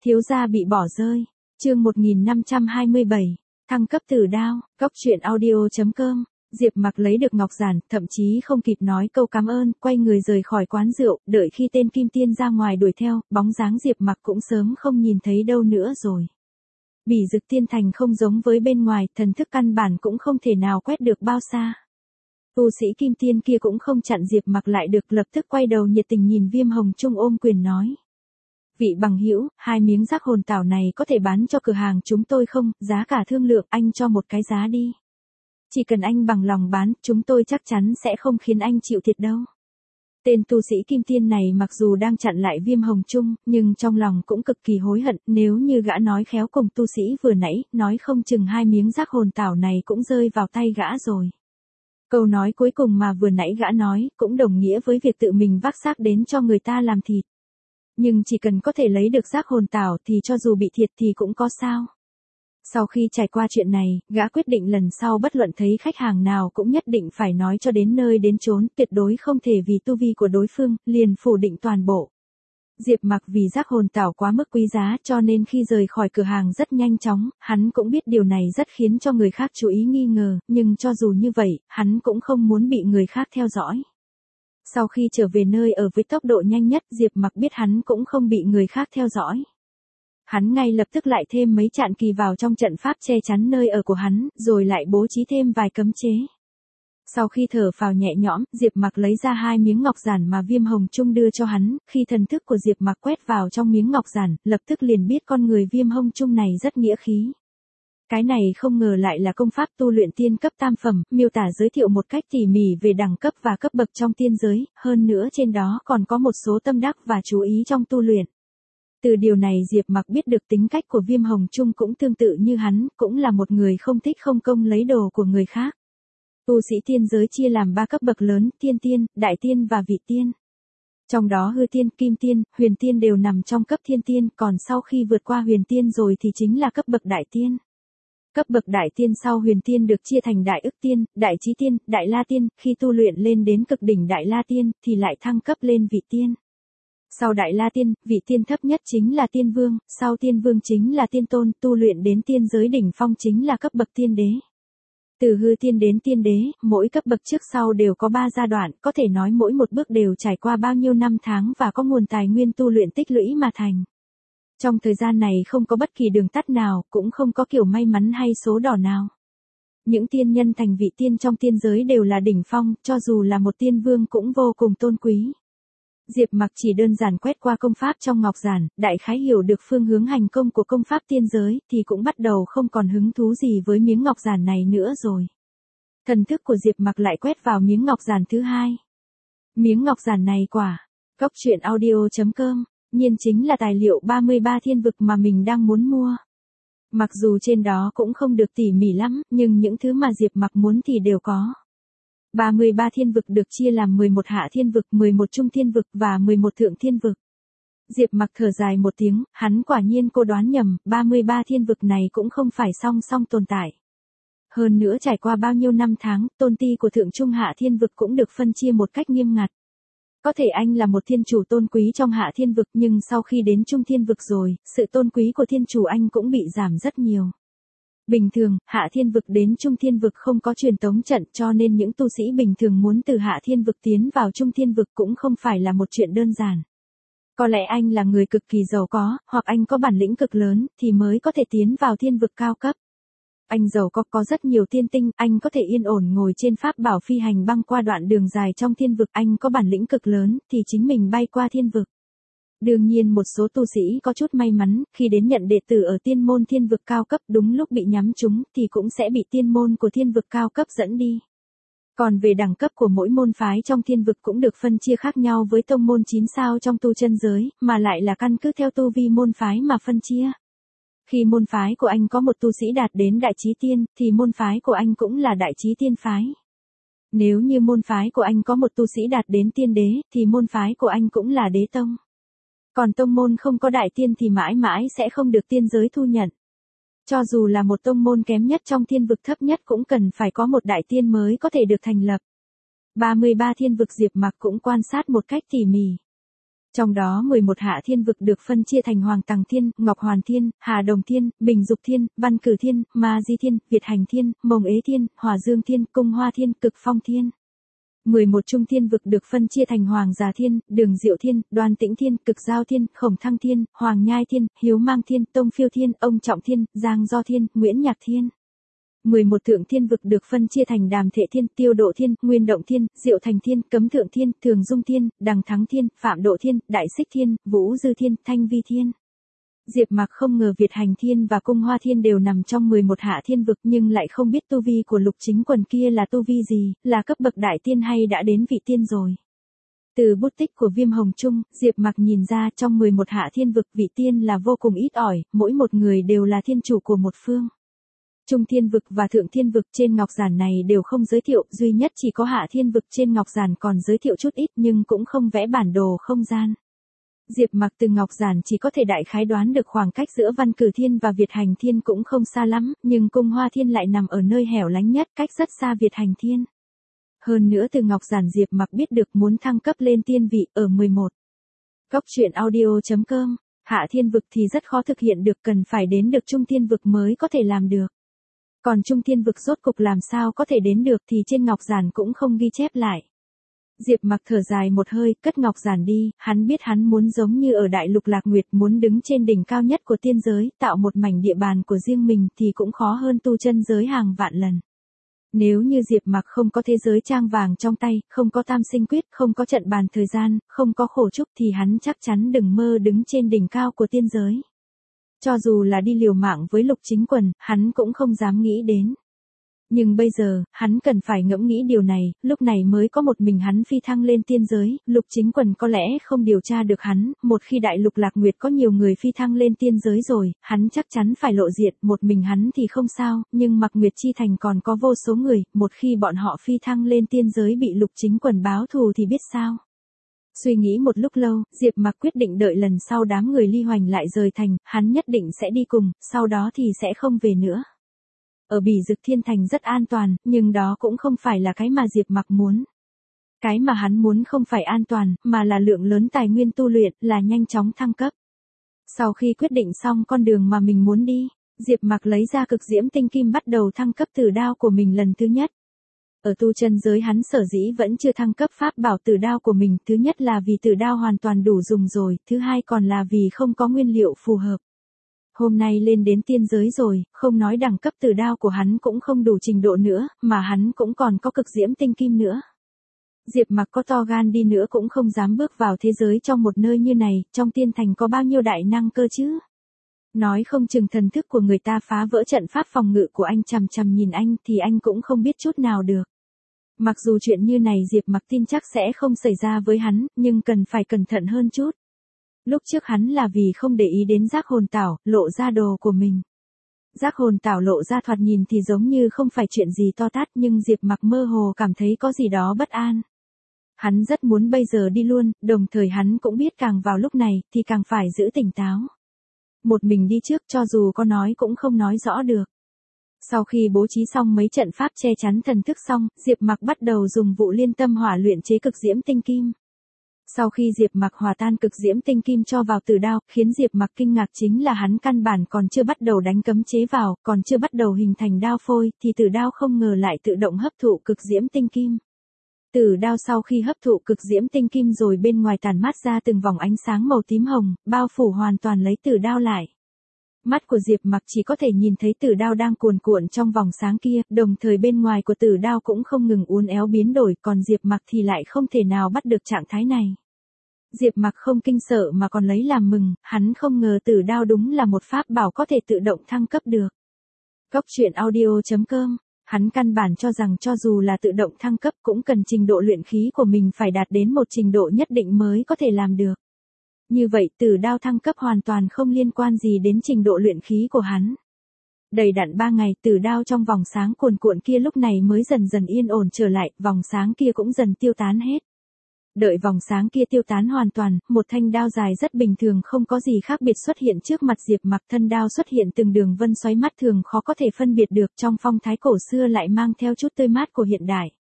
Thiếu gia bị bỏ rơi. Chương 1527. Thăng cấp tử đao. Cóc truyện audio.com. Diệp Mặc lấy được ngọc giản, thậm chí không kịp nói câu cảm ơn, quay người rời khỏi quán rượu, đợi khi tên Kim Tiên ra ngoài đuổi theo, bóng dáng Diệp Mặc cũng sớm không nhìn thấy đâu nữa rồi. Bỉ Dực Tiên Thành không giống với bên ngoài, thần thức căn bản cũng không thể nào quét được bao xa. Tu sĩ Kim Tiên kia cũng không chặn Diệp Mặc lại được, lập tức quay đầu nhiệt tình nhìn Viêm Hồng Trung ôm quyền nói. Vị bằng hữu, 2 miếng giác hồn tảo này có thể bán cho cửa hàng chúng tôi không, giá cả thương lượng, anh cho một cái giá đi. Chỉ cần anh bằng lòng bán, chúng tôi chắc chắn sẽ không khiến anh chịu thiệt đâu. Tên tu sĩ Kim Tiên này mặc dù đang chặn lại Viêm Hồng Trung, nhưng trong lòng cũng cực kỳ hối hận, nếu như gã nói khéo cùng tu sĩ vừa nãy, nói không chừng 2 miếng giác hồn tảo này cũng rơi vào tay gã rồi. Câu nói cuối cùng mà vừa nãy gã nói, cũng đồng nghĩa với việc tự mình vác xác đến cho người ta làm thịt. Nhưng chỉ cần có thể lấy được giác hồn tảo thì cho dù bị thiệt thì cũng có sao. Sau khi trải qua chuyện này, gã quyết định lần sau bất luận thấy khách hàng nào cũng nhất định phải nói cho đến nơi đến chốn, tuyệt đối không thể vì tu vi của đối phương, liền phủ định toàn bộ. Diệp Mặc vì giác hồn tảo quá mức quý giá cho nên khi rời khỏi cửa hàng rất nhanh chóng, hắn cũng biết điều này rất khiến cho người khác chú ý nghi ngờ, nhưng cho dù như vậy, hắn cũng không muốn bị người khác theo dõi. Sau khi trở về nơi ở với tốc độ nhanh nhất, Diệp Mặc biết hắn cũng không bị người khác theo dõi. Hắn ngay lập tức lại thêm mấy trạn kỳ vào trong trận pháp che chắn nơi ở của hắn, rồi lại bố trí thêm vài cấm chế. Sau khi thở phào nhẹ nhõm, Diệp Mặc lấy ra 2 miếng ngọc giản mà Viêm Hồng Trung đưa cho hắn, khi thần thức của Diệp Mặc quét vào trong miếng ngọc giản, lập tức liền biết con người Viêm Hồng Trung này rất nghĩa khí. Cái này không ngờ lại là công pháp tu luyện tiên cấp tam phẩm, miêu tả giới thiệu một cách tỉ mỉ về đẳng cấp và cấp bậc trong tiên giới, hơn nữa trên đó còn có một số tâm đắc và chú ý trong tu luyện. Từ điều này Diệp Mặc biết được tính cách của Viêm Hồng Trung cũng tương tự như hắn, cũng là một người không thích không công lấy đồ của người khác. Tu sĩ tiên giới chia làm 3 cấp bậc lớn, tiên tiên, đại tiên và vị tiên. Trong đó hư tiên, kim tiên, huyền tiên đều nằm trong cấp thiên tiên, còn sau khi vượt qua huyền tiên rồi thì chính là cấp bậc đại tiên. Cấp bậc đại tiên sau huyền tiên được chia thành đại ức tiên, đại chí tiên, đại la tiên, khi tu luyện lên đến cực đỉnh đại la tiên thì lại thăng cấp lên vị tiên. Sau đại la tiên, vị tiên thấp nhất chính là tiên vương, sau tiên vương chính là tiên tôn, tu luyện đến tiên giới đỉnh phong chính là cấp bậc tiên đế. Từ hư tiên đến tiên đế, mỗi cấp bậc trước sau đều có 3 giai đoạn, có thể nói mỗi một bước đều trải qua bao nhiêu năm tháng và có nguồn tài nguyên tu luyện tích lũy mà thành. Trong thời gian này không có bất kỳ đường tắt nào, cũng không có kiểu may mắn hay số đỏ nào. Những tiên nhân thành vị tiên trong tiên giới đều là đỉnh phong, cho dù là một tiên vương cũng vô cùng tôn quý. Diệp Mặc chỉ đơn giản quét qua công pháp trong ngọc giản, đại khái hiểu được phương hướng hành công của công pháp tiên giới, thì cũng bắt đầu không còn hứng thú gì với miếng ngọc giản này nữa rồi. Thần thức của Diệp Mặc lại quét vào miếng ngọc giản thứ 2. Miếng ngọc giản này quả. Cóc truyện audio.com. Nhiên chính là tài liệu 33 thiên vực mà mình đang muốn mua. Mặc dù trên đó cũng không được tỉ mỉ lắm, nhưng những thứ mà Diệp Mặc muốn thì đều có. 33 thiên vực được chia làm 11 hạ thiên vực, 11 trung thiên vực và 11 thượng thiên vực. Diệp Mặc thở dài một tiếng, hắn quả nhiên cô đoán nhầm, 33 thiên vực này cũng không phải song song tồn tại. Hơn nữa trải qua bao nhiêu năm tháng, tôn ti của thượng trung hạ thiên vực cũng được phân chia một cách nghiêm ngặt. Có thể anh là một thiên chủ tôn quý trong hạ thiên vực nhưng sau khi đến trung thiên vực rồi, sự tôn quý của thiên chủ anh cũng bị giảm rất nhiều. Bình thường, hạ thiên vực đến trung thiên vực không có truyền tống trận cho nên những tu sĩ bình thường muốn từ hạ thiên vực tiến vào trung thiên vực cũng không phải là một chuyện đơn giản. Có lẽ anh là người cực kỳ giàu có, hoặc anh có bản lĩnh cực lớn, thì mới có thể tiến vào thiên vực cao cấp. Anh giàu có rất nhiều tiên tinh, anh có thể yên ổn ngồi trên pháp bảo phi hành băng qua đoạn đường dài trong thiên vực, anh có bản lĩnh cực lớn, thì chính mình bay qua thiên vực. Đương nhiên một số tu sĩ có chút may mắn, khi đến nhận đệ tử ở tiên môn thiên vực cao cấp đúng lúc bị nhắm trúng thì cũng sẽ bị tiên môn của thiên vực cao cấp dẫn đi. Còn về đẳng cấp của mỗi môn phái trong thiên vực cũng được phân chia khác nhau với tông môn 9 sao trong tu chân giới, mà lại là căn cứ theo tu vi môn phái mà phân chia. Khi môn phái của anh có một tu sĩ đạt đến đại chí tiên, thì môn phái của anh cũng là đại chí tiên phái. Nếu như môn phái của anh có một tu sĩ đạt đến tiên đế, thì môn phái của anh cũng là đế tông. Còn tông môn không có đại tiên thì mãi mãi sẽ không được tiên giới thu nhận. Cho dù là một tông môn kém nhất trong thiên vực thấp nhất cũng cần phải có một đại tiên mới có thể được thành lập. 33 thiên vực Diệp Mặc cũng quan sát một cách tỉ mỉ. Trong đó 11 hạ thiên vực được phân chia thành Hoàng Tằng Thiên, Ngọc Hoàn Thiên, Hà Đồng Thiên, Bình Dục Thiên, Văn Cử Thiên, Ma Di Thiên, Việt Hành Thiên, Mông Ế Thiên, Hỏa Dương Thiên, Cung Hoa Thiên, Cực Phong Thiên. 11 trung thiên vực được phân chia thành Hoàng Già Thiên, Đường Diệu Thiên, Đoan Tĩnh Thiên, Cực Giao Thiên, Khổng Thăng Thiên, Hoàng Nhai Thiên, Hiếu Mang Thiên, Tông Phiêu Thiên, Ông Trọng Thiên, Giang Do Thiên, Nguyễn Nhạc Thiên. 11 thượng thiên vực được phân chia thành Đàm Thệ Thiên, Tiêu Độ Thiên, Nguyên Động Thiên, Diệu Thành Thiên, Cấm Thượng Thiên, Thường Dung Thiên, Đằng Thắng Thiên, Phạm Độ Thiên, Đại Xích Thiên, Vũ Dư Thiên, Thanh Vi Thiên. Diệp Mạc không ngờ Việt Hành Thiên và Cung Hoa Thiên đều nằm trong 11 hạ thiên vực nhưng lại không biết tu vi của Lục Chính Quần kia là tu vi gì, là cấp bậc đại tiên hay đã đến vị tiên rồi. Từ bút tích của Viêm Hồng Trung, Diệp Mạc nhìn ra trong 11 hạ thiên vực vị tiên là vô cùng ít ỏi, mỗi một người đều là thiên chủ của một phương. Trung thiên vực và thượng thiên vực trên ngọc giản này đều không giới thiệu, duy nhất chỉ có hạ thiên vực trên ngọc giản còn giới thiệu chút ít nhưng cũng không vẽ bản đồ không gian. Diệp Mạc từ ngọc giản chỉ có thể đại khái đoán được khoảng cách giữa Văn Cử Thiên và Việt Hành Thiên cũng không xa lắm, nhưng Cung Hoa Thiên lại nằm ở nơi hẻo lánh nhất, cách rất xa Việt Hành Thiên. Hơn nữa từ ngọc giản Diệp Mạc biết được muốn thăng cấp lên tiên vị ở 11. Cốc truyện audio.com, hạ thiên vực thì rất khó thực hiện được, cần phải đến được trung thiên vực mới có thể làm được. Còn trung thiên vực rốt cục làm sao có thể đến được thì trên ngọc giản cũng không ghi chép lại. Diệp Mạc thở dài một hơi, cất ngọc giản đi, hắn biết hắn muốn giống như ở Đại Lục Lạc Nguyệt, muốn đứng trên đỉnh cao nhất của tiên giới, tạo một mảnh địa bàn của riêng mình thì cũng khó hơn tu chân giới hàng vạn lần. Nếu như Diệp Mạc không có thế giới trang vàng trong tay, không có tam sinh quyết, không có trận bàn thời gian, không có khổ trúc thì hắn chắc chắn đừng mơ đứng trên đỉnh cao của tiên giới. Cho dù là đi liều mạng với Lục Chính Quần, hắn cũng không dám nghĩ đến. Nhưng bây giờ, hắn cần phải ngẫm nghĩ điều này, lúc này mới có một mình hắn phi thăng lên tiên giới, Lục Chính Quần có lẽ không điều tra được hắn, một khi Đại Lục Lạc Nguyệt có nhiều người phi thăng lên tiên giới rồi, hắn chắc chắn phải lộ diện, một mình hắn thì không sao, nhưng Mạc Nguyệt Chi Thành còn có vô số người, một khi bọn họ phi thăng lên tiên giới bị Lục Chính Quần báo thù thì biết sao. Suy nghĩ một lúc lâu, Diệp Mạc quyết định đợi lần sau đám người Ly Hoành lại rời thành, hắn nhất định sẽ đi cùng, sau đó thì sẽ không về nữa. Ở Bỉ Dực Thiên Thành rất an toàn, nhưng đó cũng không phải là cái mà Diệp Mạc muốn. Cái mà hắn muốn không phải an toàn, mà là lượng lớn tài nguyên tu luyện, là nhanh chóng thăng cấp. Sau khi quyết định xong con đường mà mình muốn đi, Diệp Mạc lấy ra cực diễm tinh kim bắt đầu thăng cấp tử đao của mình lần thứ nhất. Ở tu chân giới hắn sở dĩ vẫn chưa thăng cấp pháp bảo tử đao của mình, thứ nhất là vì tử đao hoàn toàn đủ dùng rồi, thứ hai còn là vì không có nguyên liệu phù hợp. Hôm nay lên đến tiên giới rồi, không nói đẳng cấp tử đao của hắn cũng không đủ trình độ nữa, mà hắn cũng còn có cực diễm tinh kim nữa. Diệp Mạc có to gan đi nữa cũng không dám bước vào thế giới trong một nơi như này, trong tiên thành có bao nhiêu đại năng cơ chứ? Nói không chừng thần thức của người ta phá vỡ trận pháp phòng ngự của anh chằm chằm nhìn anh thì anh cũng không biết chút nào được. Mặc dù chuyện như này Diệp Mạc tin chắc sẽ không xảy ra với hắn, nhưng cần phải cẩn thận hơn chút. Lúc trước hắn là vì không để ý đến giác hồn tảo, lộ ra đồ của mình. Giác hồn tảo lộ ra thoạt nhìn thì giống như không phải chuyện gì to tát nhưng Diệp Mạc mơ hồ cảm thấy có gì đó bất an. Hắn rất muốn bây giờ đi luôn, đồng thời hắn cũng biết càng vào lúc này thì càng phải giữ tỉnh táo. Một mình đi trước cho dù có nói cũng không nói rõ được. Sau khi bố trí xong mấy trận pháp che chắn thần thức xong, Diệp Mạc bắt đầu dùng vụ liên tâm hỏa luyện chế cực diễm tinh kim. Sau khi Diệp Mạc hòa tan cực diễm tinh kim cho vào tử đao, khiến Diệp Mạc kinh ngạc chính là hắn căn bản còn chưa bắt đầu đánh cấm chế vào, còn chưa bắt đầu hình thành đao phôi, thì tử đao không ngờ lại tự động hấp thụ cực diễm tinh kim. Tử đao sau khi hấp thụ cực diễm tinh kim rồi bên ngoài tản mát ra từng vòng ánh sáng màu tím hồng, bao phủ hoàn toàn lấy tử đao lại. Mắt của Diệp Mạc chỉ có thể nhìn thấy tử đao đang cuồn cuộn trong vòng sáng kia, đồng thời bên ngoài của tử đao cũng không ngừng uốn éo biến đổi, còn Diệp Mạc thì lại không thể nào bắt được trạng thái này. Diệp Mạc không kinh sợ mà còn lấy làm mừng, hắn không ngờ tử đao đúng là một pháp bảo có thể tự động thăng cấp được. Cốc truyện audio.com, hắn căn bản cho rằng cho dù là tự động thăng cấp cũng cần trình độ luyện khí của mình phải đạt đến một trình độ nhất định mới có thể làm được. Như vậy tử đao thăng cấp hoàn toàn không liên quan gì đến trình độ luyện khí của hắn. Đầy đặn 3 ngày tử đao trong vòng sáng cuồn cuộn kia lúc này mới dần dần yên ổn trở lại, vòng sáng kia cũng dần tiêu tán hết. Đợi vòng sáng kia tiêu tán hoàn toàn, một thanh đao dài rất bình thường không có gì khác biệt xuất hiện trước mặt Diệp Mạc, thân đao xuất hiện từng đường vân xoáy mắt thường khó có thể phân biệt được, trong phong thái cổ xưa lại mang theo chút tươi mát của hiện đại.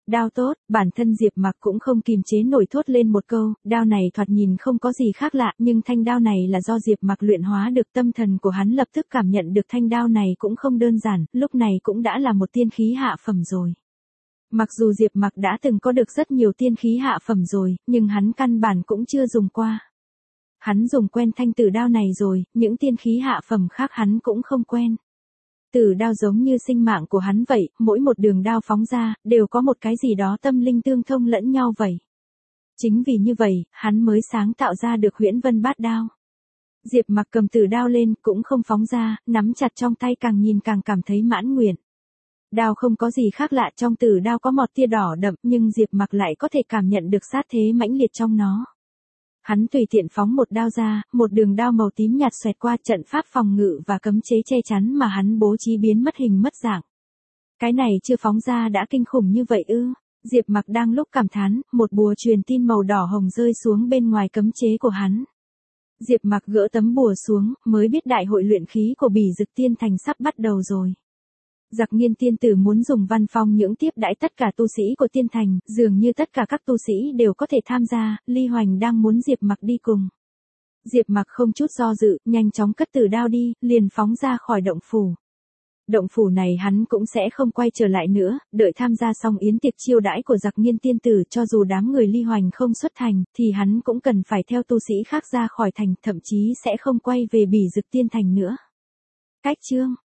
Đao tốt, bản thân Diệp Mặc cũng không kìm chế nổi thốt lên một câu, đao này thoạt nhìn không có gì khác lạ, nhưng thanh đao này là do Diệp Mặc luyện hóa được, tâm thần của hắn lập tức cảm nhận được thanh đao này cũng không đơn giản, lúc này cũng đã là một tiên khí hạ phẩm rồi. Mặc dù Diệp Mặc đã từng có được rất nhiều tiên khí hạ phẩm rồi, nhưng hắn căn bản cũng chưa dùng qua. Hắn dùng quen thanh tử đao này rồi, những tiên khí hạ phẩm khác hắn cũng không quen. Tử đao giống như sinh mạng của hắn vậy, mỗi một đường đao phóng ra, đều có một cái gì đó tâm linh tương thông lẫn nhau vậy. Chính vì như vậy, hắn mới sáng tạo ra được Huyễn Vân Bát Đao. Diệp Mặc cầm tử đao lên, cũng không phóng ra, nắm chặt trong tay càng nhìn càng cảm thấy mãn nguyện. Đao không có gì khác lạ, trong tử đao có một tia đỏ đậm, nhưng Diệp Mặc lại có thể cảm nhận được sát thế mãnh liệt trong nó. Hắn tùy tiện phóng một đao ra, một đường đao màu tím nhạt xoẹt qua, trận pháp phòng ngự và cấm chế che chắn mà hắn bố trí biến mất hình mất dạng. Cái này chưa phóng ra đã kinh khủng như vậy ư? Diệp Mặc đang lúc cảm thán, một bùa truyền tin màu đỏ hồng rơi xuống bên ngoài cấm chế của hắn. Diệp Mặc gỡ tấm bùa xuống, mới biết đại hội luyện khí của Bỉ Dực Tiên Thành sắp bắt đầu rồi. Giặc Nghiên tiên tử muốn dùng văn phong những tiếp đãi tất cả tu sĩ của tiên thành, dường như tất cả các tu sĩ đều có thể tham gia, Ly Hoành đang muốn Diệp Mặc đi cùng. Diệp Mặc không chút do dự, nhanh chóng cất tử đao đi, liền phóng ra khỏi động phủ. Động phủ này hắn cũng sẽ không quay trở lại nữa, đợi tham gia xong yến tiệc chiêu đãi của Giặc Nghiên tiên tử, cho dù đám người Ly Hoành không xuất thành, thì hắn cũng cần phải theo tu sĩ khác ra khỏi thành, thậm chí sẽ không quay về Bỉ Dực Tiên Thành nữa. Cách chương